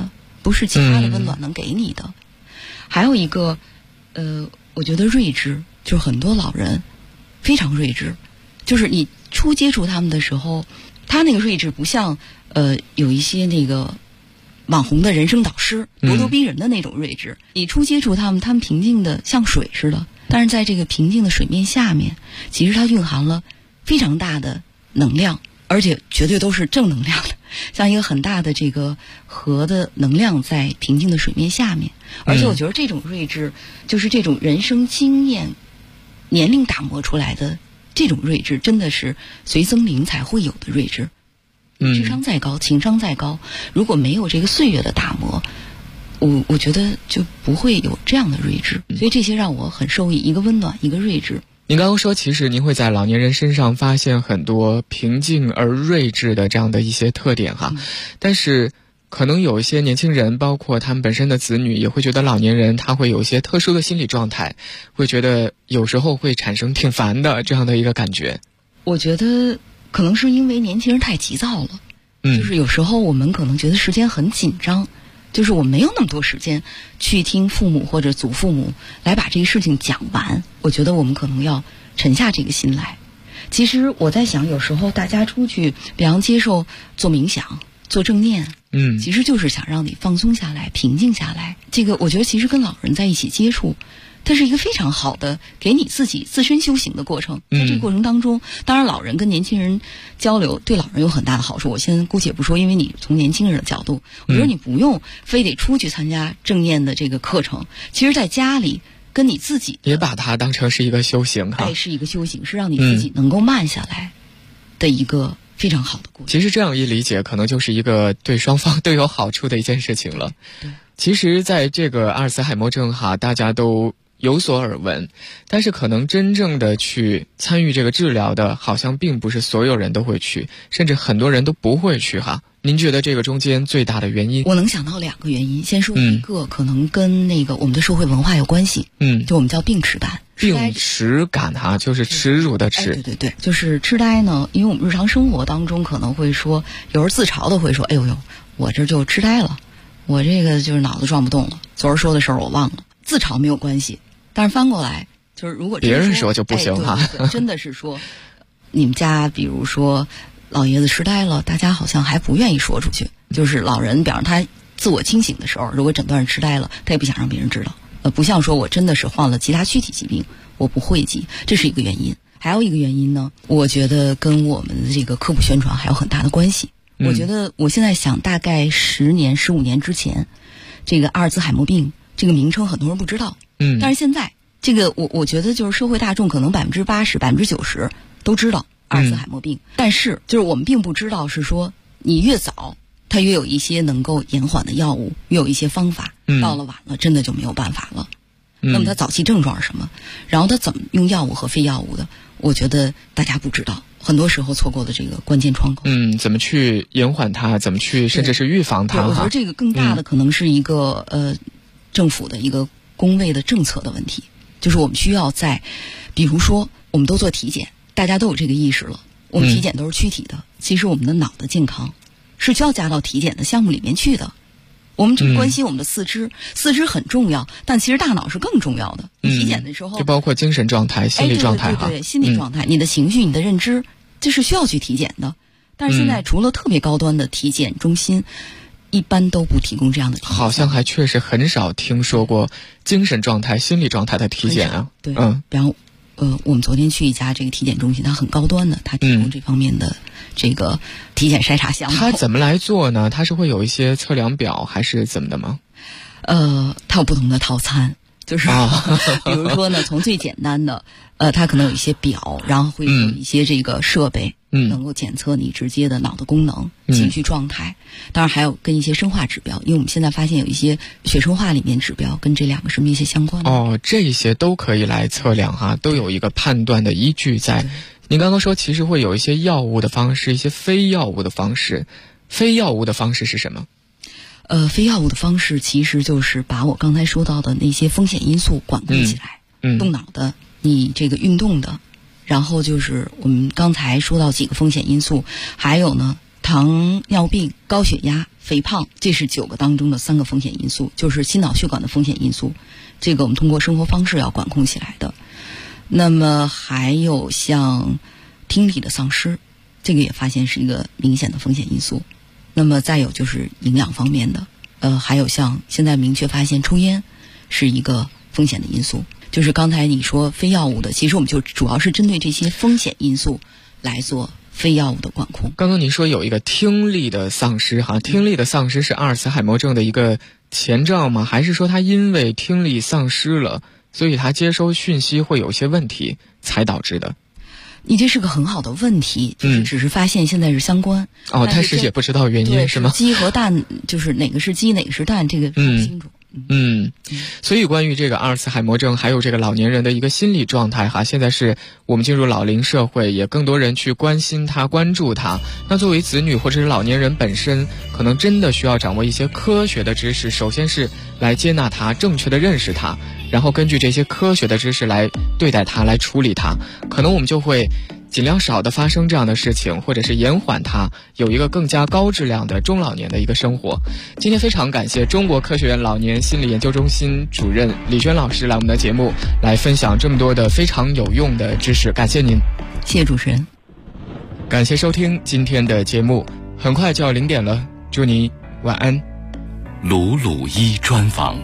不是其他的温暖能给你的。还有一个，我觉得睿智，就是很多老人非常睿智，就是你初接触他们的时候，他那个睿智不像有一些那个网红的人生导师咄咄逼人的那种睿智。你初接触他们平静的像水似的，但是在这个平静的水面下面，其实它蕴含了非常大的能量，而且绝对都是正能量的，像一个很大的这个河的能量在平静的水面下面。而且我觉得这种睿智，就是这种人生经验年龄打磨出来的这种睿智，真的是随僧龄才会有的睿智。智商再高，情商再高，如果没有这个岁月的打磨，我觉得就不会有这样的睿智。所以这些让我很受益，一个温暖，一个睿智。 您刚刚说，其实您会在老年人身上发现很多平静而睿智的这样的一些特点哈，但是可能有一些年轻人，包括他们本身的子女，也会觉得老年人他会有一些特殊的心理状态，会觉得有时候会产生挺烦的这样的一个感觉。 我觉得可能是因为年轻人太急躁了，就是有时候我们可能觉得时间很紧张，就是我没有那么多时间去听父母或者祖父母来把这个事情讲完。我觉得我们可能要沉下这个心来。其实我在想，有时候大家出去，比方接受做冥想、做正念，其实就是想让你放松下来、平静下来。这个我觉得其实跟老人在一起接触，它是一个非常好的给你自己自身修行的过程。在这个过程当中，当然老人跟年轻人交流对老人有很大的好处，我先姑且不说，因为你从年轻人的角度，我觉得你不用非得出去参加正念的这个课程，其实在家里跟你自己也把它当成是一个修行哈， 是一个修行，是让你自己能够慢下来的一个非常好的过程。 其实这样一理解，可能就是一个对双方都有好处的一件事情了。 对， 其实在这个阿尔茨海默症哈，大家都有所耳闻，但是可能真正的去参与这个治疗的，好像并不是所有人都会去，甚至很多人都不会去哈。您觉得这个中间最大的原因？ 我能想到两个原因。先说一个，可能跟那个我们的社会文化有关系。就我们叫病耻感。 病耻感哈，就是耻辱的耻。 对，就是痴呆呢。因为我们日常生活当中可能会说，有人自嘲的会说：“哎呦，我这就痴呆了，我这个就是脑子转不动了，昨儿说的事儿我忘了。”自嘲没有关系，但是翻过来就是如果别人说就不行哈。 对，真的是说，你们家比如说老爷子痴呆了，大家好像还不愿意说出去。就是老人，比方他自我清醒的时候，如果诊断是痴呆了，他也不想让别人知道。不像说我真的是患了其他躯体疾病，我不讳疾，这是一个原因。还有一个原因呢，我觉得跟我们的这个科普宣传还有很大的关系。我觉得我现在想，大概10年、15年之前，这个阿尔兹海默病这个名称很多人不知道。但是现在这个我觉得就是社会大众可能80%、90%都知道阿尔兹海默病，但是就是我们并不知道是说你越早它越有一些能够延缓的药物，越有一些方法，到了晚了真的就没有办法了。那么它早期症状是什么？然后它怎么用药物和非药物的？我觉得大家不知道，很多时候错过了这个关键窗口。 怎么去延缓它？怎么去甚至是预防它？ 我觉得这个更大的可能是一个政府的一个公卫的政策的问题，就是我们需要在，比如说我们都做体检，大家都有这个意识了，我们体检都是躯体的，其实我们的脑的健康是需要加到体检的项目里面去的。我们只关心我们的四肢，四肢很重要，但其实大脑是更重要的。体检的时候， 就包括精神状态、心理状态对，心理状态，你的情绪、你的认知，这是需要去体检的。但是现在除了特别高端的体检中心，一般都不提供这样的体检。 好像还确实很少听说过精神状态、心理状态的体检啊。 对，然后我们昨天去一家这个体检中心，它很高端的，它提供这方面的这个体检筛查项目。 它怎么来做呢？它是会有一些测量表还是怎么的吗？ 它有不同的套餐，就是比如说呢，从最简单的，它可能有一些表，然后会有一些这个设备，能够检测你直接的脑的功能、情绪状态。当然还有跟一些生化指标，因为我们现在发现有一些血生化里面指标跟这两个是密切相关的。 这些都可以来测量哈，都有一个判断的依据在。您刚刚说其实会有一些药物的方式，一些非药物的方式。非药物的方式是什么？ 非药物的方式其实就是把我刚才说到的那些风险因素管控起来，动脑的，你这个运动的，然后就是我们刚才说到几个风险因素，还有呢， 糖尿病、高血压、肥胖，这是9个当中的3个风险因素，就是心脑血管的风险因素。这个我们通过生活方式要管控起来的。那么还有像听力的丧失，这个也发现是一个明显的风险因素。那么再有就是营养方面的，还有像现在明确发现抽烟是一个风险的因素。就是刚才你说非药物的，其实我们就主要是针对这些风险因素来做非药物的管控。 刚刚您说有一个听力的丧失哈，听力的丧失是阿尔茨海默症的一个前兆吗？还是说他因为听力丧失了，所以他接收讯息会有些问题才导致的？ 你这是个很好的问题，就是只是发现现在是相关。 但是也不知道原因是吗？ 鸡和蛋就是哪个是鸡哪个是蛋，这个不清楚。 所以关于这个阿尔茨海默症还有这个老年人的一个心理状态哈，现在是我们进入老龄社会，也更多人去关心他关注他。那作为子女或者是老年人本身，可能真的需要掌握一些科学的知识，首先是来接纳他，正确的认识他，然后根据这些科学的知识来对待他，来处理他，可能我们就会尽量少的发生这样的事情，或者是延缓它有一个更加高质量的中老年的一个生活。今天非常感谢中国科学院老年心理研究中心主任李娟老师来我们的节目，来分享这么多的非常有用的知识，感谢您。 谢谢主持人， 感谢收听今天的节目，很快就要0点了，祝你晚安。 鲁鲁一专访。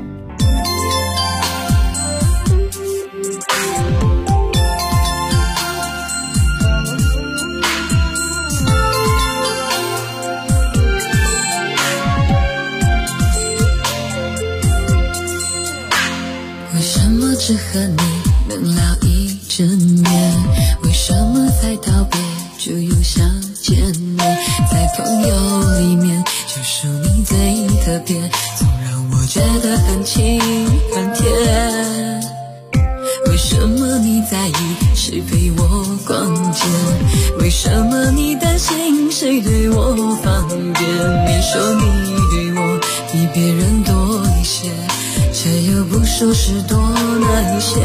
只和你能聊一整年，为什么才道别就又想见面？在朋友里面就属你最特别，总让我觉得很亲很甜。为什么你在意谁陪我逛街？为什么你担心谁对我方便？你说你对我比别人多一些，却又不说是多那一些。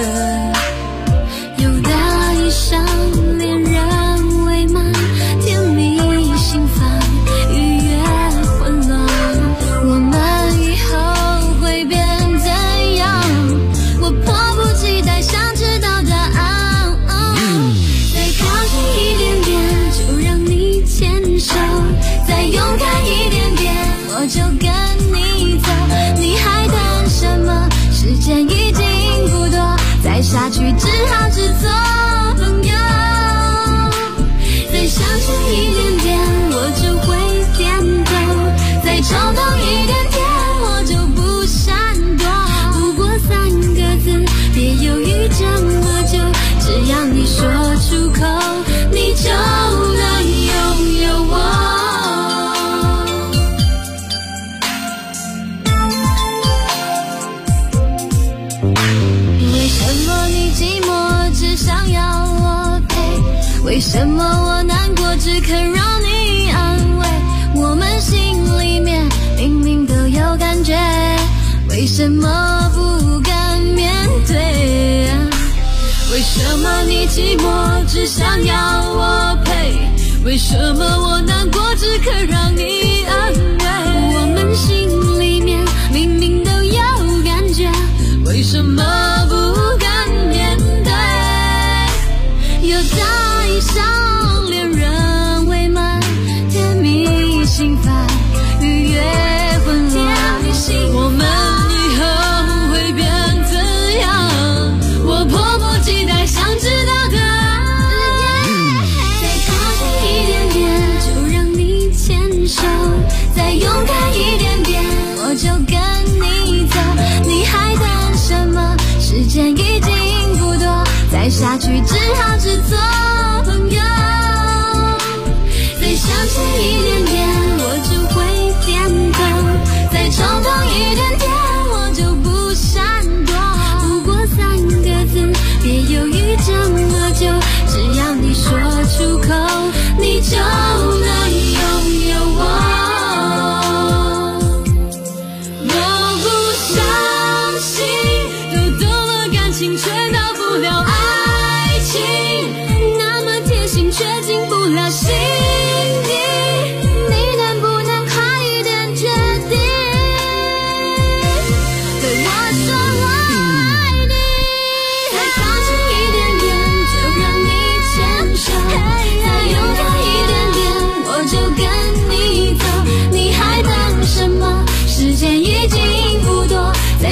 有的一生恋人未满，甜蜜心烦，愉悦混乱。我们以后会变怎样？我迫不及待想知道答案。再靠近一点点，就让你牵手；再勇敢一点点，我就跟你走。你还等什么？时间已经不多，再下去只好只做朋友。再相信一点点，我就会点头；再冲动一点点，我就不闪躲。不过3个字，别犹豫这么久，只要你说出口，你就能拥有我。为什么我难过只肯让你安慰？我们心里面明明都有感觉，为什么不敢面对？为什么你寂寞只想要我陪？为什么我难过只肯让你安慰？我们心里面明明都有感觉，为什么不敢面对？有大一场恋人未满，甜蜜心烦，愉悦混乱。我们以后会变怎样？我迫不及待想知道答案。再靠近一点点，就让你牵手；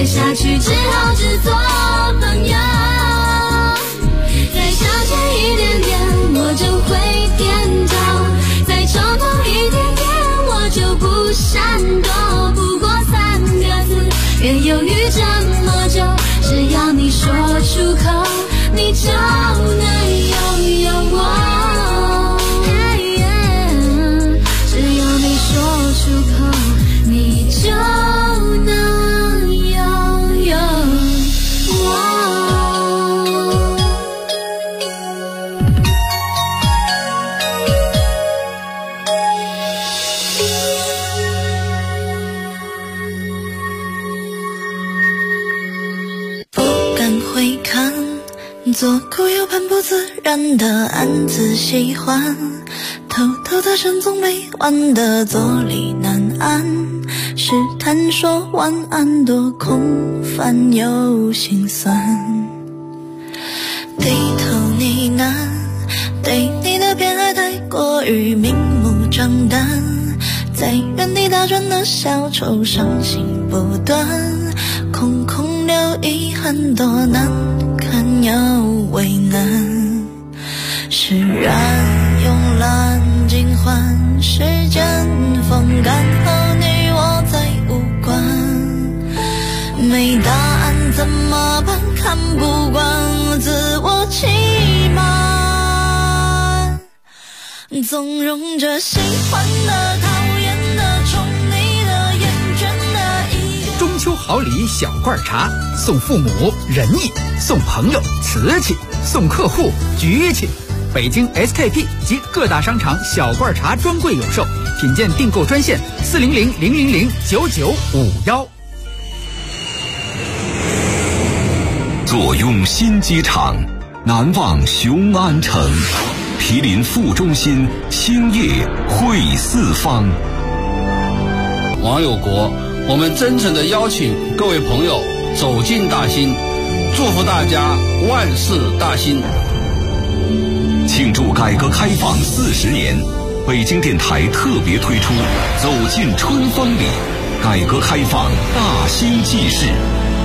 再下去只好只做朋友。再向前一点点，我就会点头；再冲动一点点，我就不闪躲。不过3个字，别犹豫这么久，只要你说出口，你就能拥有我。只要你说出口，你就能拥有我。 不敢回看，左顾右盼，不自然的暗自喜欢，偷偷的神总没完的坐立难安，试探说晚安多空泛又心酸，低头呢喃，对你的偏爱太过于明目张胆，在原地打转的小丑伤心不断，空空留遗憾，多难堪又为难，释然慵懒尽欢，时间风干后你我再无关，没答案怎么办？看不惯自我欺瞒，纵容着喜欢的、讨厌的、宠你的、厌倦的一个。 中秋好礼小罐茶，送父母仁义，送朋友瓷器，送客户局气。北京 SKP 及各大商场小罐茶专柜有售，品鉴订购专线400-000-9951。 坐拥新机场，难忘雄安城，毗邻副中心，兴业汇四方。 网友国，我们真诚地邀请各位朋友走进大兴，祝福大家万事大兴。 庆祝改革开放40年，北京电台特别推出《走进春风里》，改革开放大兴纪事，